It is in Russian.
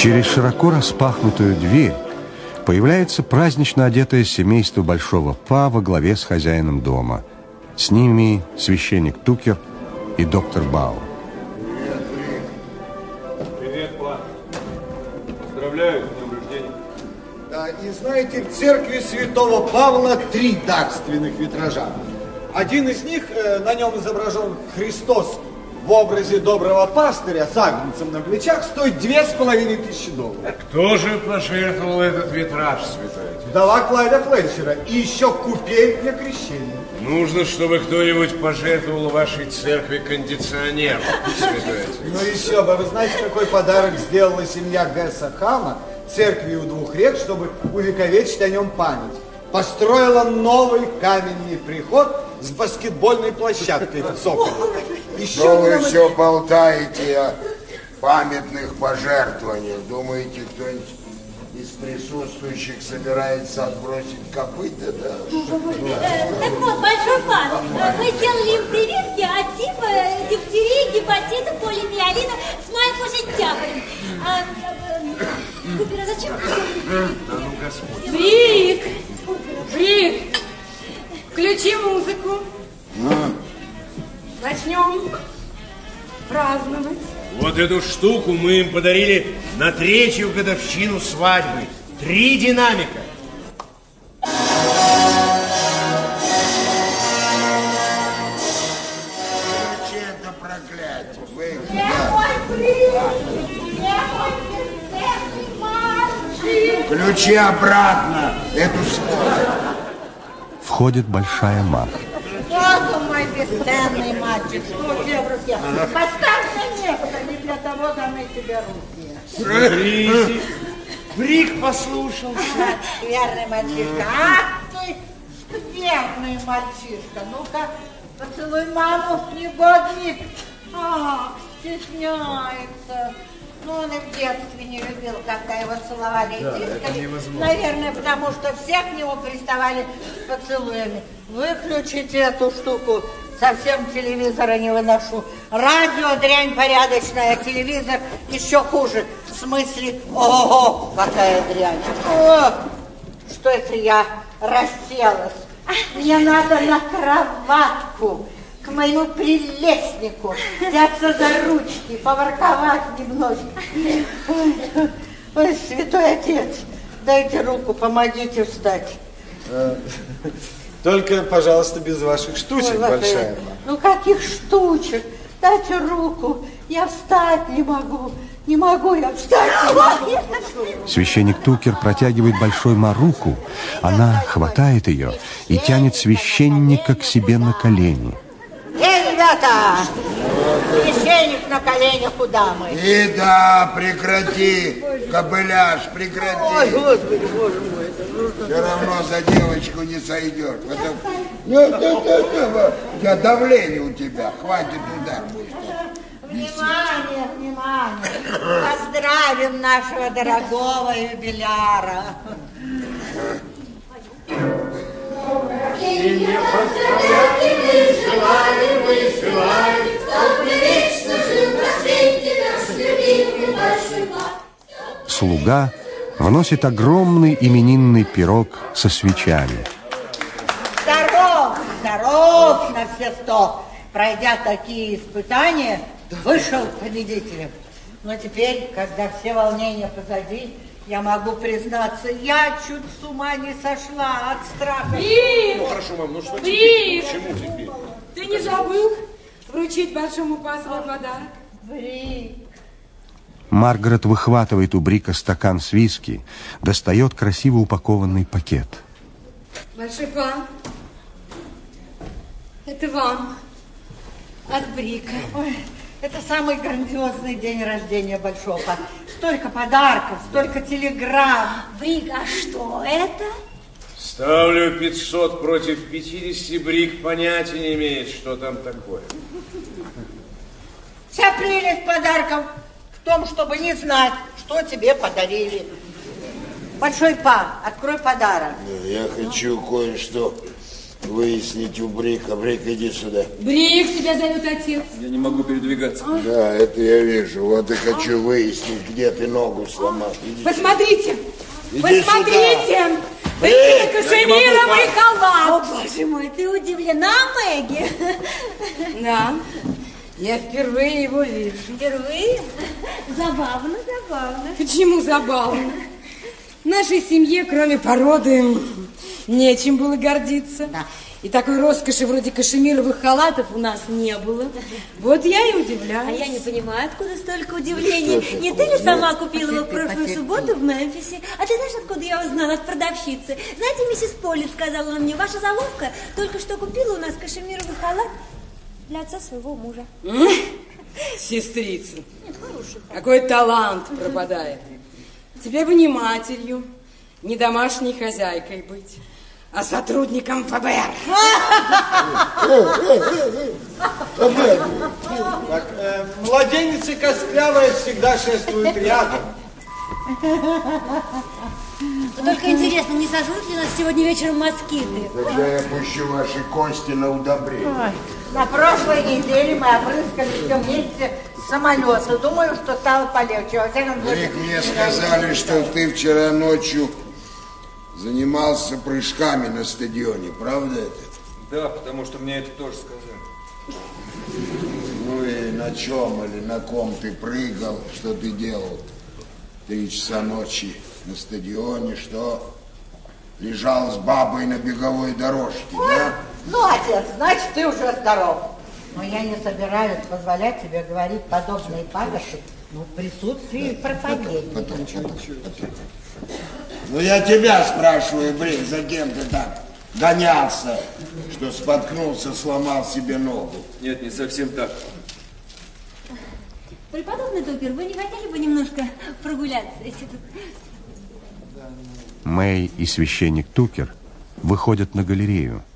Через широко распахнутую дверь появляется празднично одетое семейство Большого Па во главе с хозяином дома. С ними священник Тукер и доктор Бау. Привет, Па. Поздравляю с днем рождения. Да, и знаете, в церкви святого Павла 3 дарственных витража. Один из них, на нем изображен Христос в образе доброго пастыря с агнцем на плечах, стоит $2500. Кто же пожертвовал этот витраж, святой отец? Вдова Клайда Флетчера. И еще купель для крещения. Нужно, чтобы кто-нибудь пожертвовал вашей церкви кондиционер, святой отец. Ну еще бы, вы знаете, какой подарок сделала семья Гесса Хама церкви у Двух рек, чтобы увековечить о нем память? Построила новый каменный приход с баскетбольной площадкой в цоколе. Что вы все болтаете о памятных пожертвованиях? Думаете, кто-нибудь из присутствующих собирается отбросить копыта? Да? Так вот, Большой Па, мы делали им прививки от типа, дифтерии, гепатита, полимиелина с мая по сентябрь. Купер, а зачем ты все? Да ну, Господь. Брик! Брик! Включи музыку. Начнем праздновать. Вот эту штуку мы им подарили на 3-ю годовщину свадьбы. 3 динамика. Это проклятие. Вы... Ключи обратно. Эту свадьбу. Входит Большая Ма. Вот он, мой бесценный мальчик, что у тебя в руке? Поставь на место, не для того даны тебе руки. Смотрите, Брик послушался. Скверный мальчишка, ах ты, скверный мальчишка. Ну-ка, поцелуй маму, негодник. Ах, стесняется. Ну, он и в детстве не любил, когда его целовали и тискали. Наверное, потому что все к нему приставали с поцелуями. Выключите эту штуку. Совсем телевизора не выношу. Радио дрянь порядочная, телевизор еще хуже. В смысле, ого, какая дрянь. О, что это я расселась? Мне надо на кроватку. К моему прелестнику, взяться за ручки, поворковать немножко. Ой, святой отец, дайте руку, помогите встать. Только, пожалуйста, без ваших штучек, Ой, Большая. Ну, каких штучек? Дайте руку, я встать не могу. Не могу я встать, не могу. Священник Тукер протягивает Большой Ма руку. Она хватает ее и тянет священника к себе на колени. Ребята, священник на коленях у дамы. И да, прекрати, кобыляш, прекрати. Ой, Господи, Боже мой, это нужно... Все равно за девочку не сойдет. Это давление у тебя, хватит удар будет. Внимание, внимание. Поздравим нашего дорогого юбиляра. И не поздравляем, мы желаем, чтобы вечно жил на свете наш любимый Большой Па. Слуга вносит огромный именинный пирог со свечами. Здоров, здоров на все 100. Пройдя такие испытания, вышел победителем. Но теперь, когда все волнения позади, я могу признаться, я чуть с ума не сошла от страха. Брик! Ну хорошо, мам, ну что Брик! теперь? Почему теперь? Ты не забыл вручить Большому Па свой подарок? Брик. Маргарет выхватывает у Брика стакан с виски, достает красиво упакованный пакет. Большой Па, это вам от Брика. Ой, это самый грандиозный день рождения Большого Па. Столько подарков, столько телеграмм. Брик, а что это? Ставлю 500 против 50, Брик понятия не имеет, что там такое. Вся прелесть подарков в том, чтобы не знать, что тебе подарили. Большой Па, открой подарок. Я хочу кое-что выяснить у Брика. Брик, иди сюда. Брик, тебя зовет отец. Я не могу передвигаться. Да, это я вижу. Вот и хочу выяснить, где ты ногу сломал. Иди Посмотрите! Иди Посмотрите! сюда. Брик, кашемировый халат! О, боже мой, ты удивлена, Мэгги? Да, я впервые его вижу. Впервые? Забавно, забавно. Почему забавно? В нашей семье, кроме породы, нечем было гордиться. Да. И такой роскоши вроде кашемировых халатов у нас не было. Вот я и удивляюсь. А я не понимаю, откуда столько удивлений. Не ты ли сама купила его в прошлую субботу в Мемфисе? А ты знаешь, откуда я узнала? От продавщицы. Знаете, миссис Полли сказала мне, ваша заловка только что купила у нас кашемировый халат для отца своего мужа. Сестрица, какой талант пропадает. Тебе бы не матерью, не домашней хозяйкой быть, а сотрудником ФБР. Так, младенец костлявая всегда шествует рядом. Только интересно, не сожрут ли нас сегодня вечером москиты? Тогда я пущу ваши кости на удобрение. На прошлой неделе мы опрыскали все вместе с самолета. Думаю, что стало полегче. Во всяком случае, Брик, мне сказали, что ты вчера ночью занимался прыжками на стадионе. Правда это? Да, потому что мне это тоже сказали. Ну и на чем или на ком ты прыгал? Что ты делал? 3 часа ночи на стадионе, что лежал с бабой на беговой дорожке, да? ну, отец, значит, ты уже здоров. Но я не собираюсь позволять тебе говорить подобные паготы в присутствии проповедника. Потом. Ну, я тебя спрашиваю, Брик, за кем ты так гонялся, что споткнулся, сломал себе ногу? Нет, не совсем так. Преподобный Тукер, вы не хотели бы немножко прогуляться? Мэй и священник Тукер выходят на галерею.